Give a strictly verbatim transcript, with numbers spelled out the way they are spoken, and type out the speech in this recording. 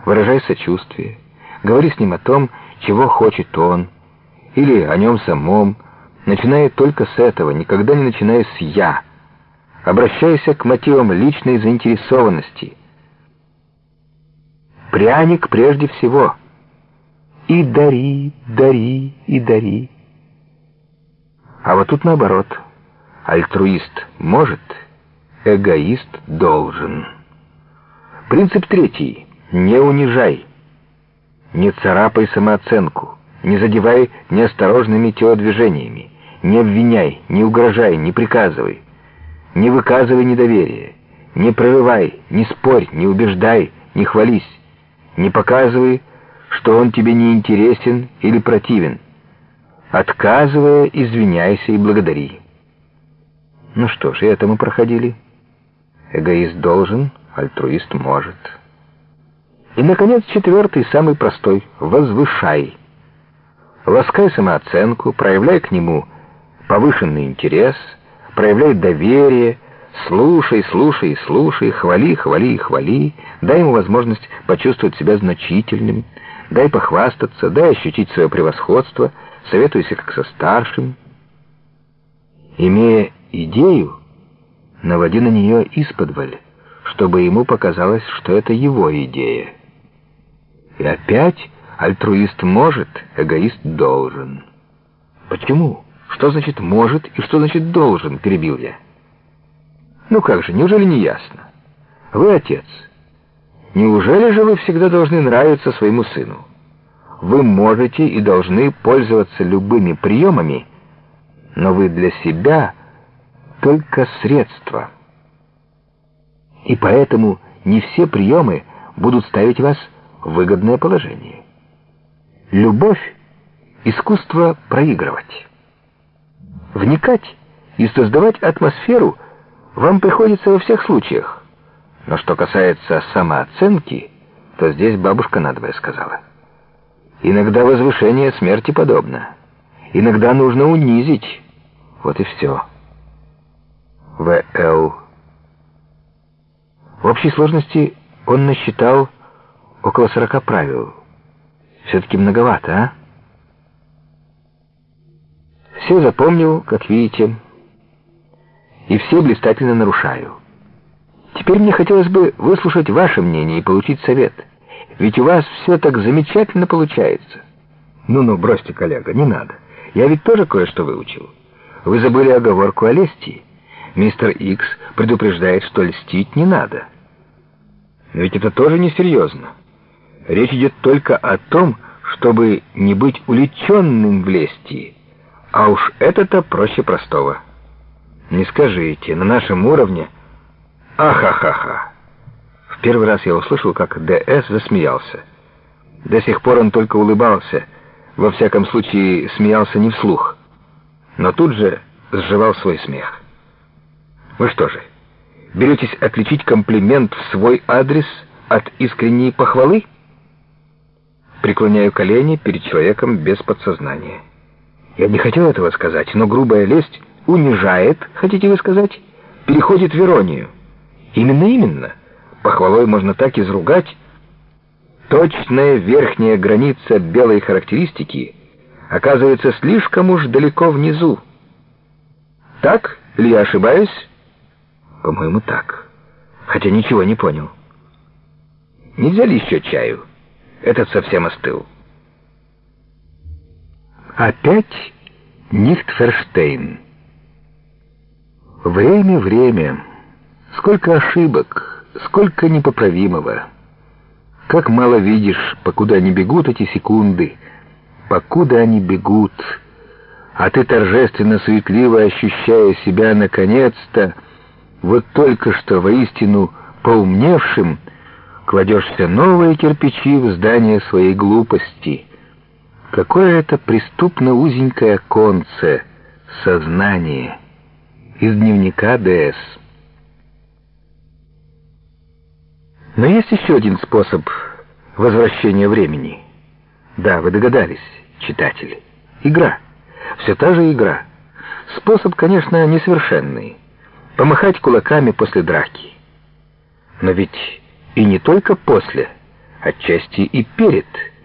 выражай сочувствие, говори с ним о том, чего хочет он, или о нем самом, начиная только с этого, никогда не начиная с «я». Обращайся к мотивам личной заинтересованности. Пряник прежде всего. И дари, дари, и дари. А вот тут наоборот. Альтруист может, эгоист должен. Принцип третий. Не унижай. Не царапай самооценку. Не задевай неосторожными телодвижениями. Не обвиняй, не угрожай, не приказывай. Не выказывай недоверия. Не прерывай, не спорь, не убеждай, не хвались. Не показывай, что он тебе не интересен или противен. Отказывая, извиняйся и благодари. Ну что ж, и это мы проходили. Эгоист должен, альтруист может. И, наконец, четвертый, самый простой. Возвышай. Ласкай самооценку, проявляй к нему повышенный интерес, проявляй доверие, слушай, слушай, слушай, хвали, хвали и хвали, дай ему возможность почувствовать себя значительным, дай похвастаться, дай ощутить свое превосходство, советуйся как со старшим. Имея идею, наводи на нее исподволь, чтобы ему показалось, что это его идея. И опять альтруист может, эгоист должен. Почему? Что значит «может» и что значит «должен», перебил я. Ну как же, неужели не ясно? Вы отец. Неужели же вы всегда должны нравиться своему сыну? Вы можете и должны пользоваться любыми приемами, но вы для себя только средство. И поэтому не все приемы будут ставить вас в выгодное положение. Любовь — искусство проигрывать. Вникать и создавать атмосферу вам приходится во всех случаях. Но что касается самооценки, то здесь бабушка надвое сказала. Иногда возвышение смерти подобно. Иногда нужно унизить. Вот и все. В Л. В общей сложности он насчитал около сорока правил. Все-таки многовато, а? Все запомнил, как видите, и все блистательно нарушаю. Теперь мне хотелось бы выслушать ваше мнение и получить совет. Ведь у вас все так замечательно получается. Ну-ну, бросьте, коллега, не надо. Я ведь тоже кое-что выучил. Вы забыли оговорку о лести. Мистер Икс предупреждает, что льстить не надо. Но ведь это тоже несерьезно. Речь идет только о том, чтобы не быть увлеченным в лести. А уж это-то проще простого. Не скажите, на нашем уровне... Ахахаха. В первый раз я услышал, как ДС засмеялся. До сих пор он только улыбался, во всяком случае смеялся не вслух. Но тут же сживал свой смех. Вы что же, беретесь отличить комплимент в свой адрес от искренней похвалы? Преклоняю колени перед человеком без подсознания. Я не хотел этого сказать, но грубая лесть унижает, хотите вы сказать, переходит в иронию. Именно-именно. Похвалой можно так изругать. Точная верхняя граница белой характеристики оказывается слишком уж далеко внизу. Так? Или я ошибаюсь? По-моему, так. Хотя ничего не понял. Нельзя ли еще чаю? Этот совсем остыл. Опять Нихтферштейн. Время, время. Сколько ошибок, сколько непоправимого. Как мало видишь, покуда они бегут эти секунды, покуда они бегут. А ты торжественно, суетливо ощущая себя наконец-то, вот только что воистину поумневшим, кладешь все новые кирпичи в здание своей глупости. Какое это преступно узенькое оконце, сознание. Из дневника ДС. Но есть еще один способ возвращения времени. Да, вы догадались, читатели. Игра. Все та же игра. Способ, конечно, несовершенный. Помахать кулаками после драки. Но ведь и не только после. отчасти и перед.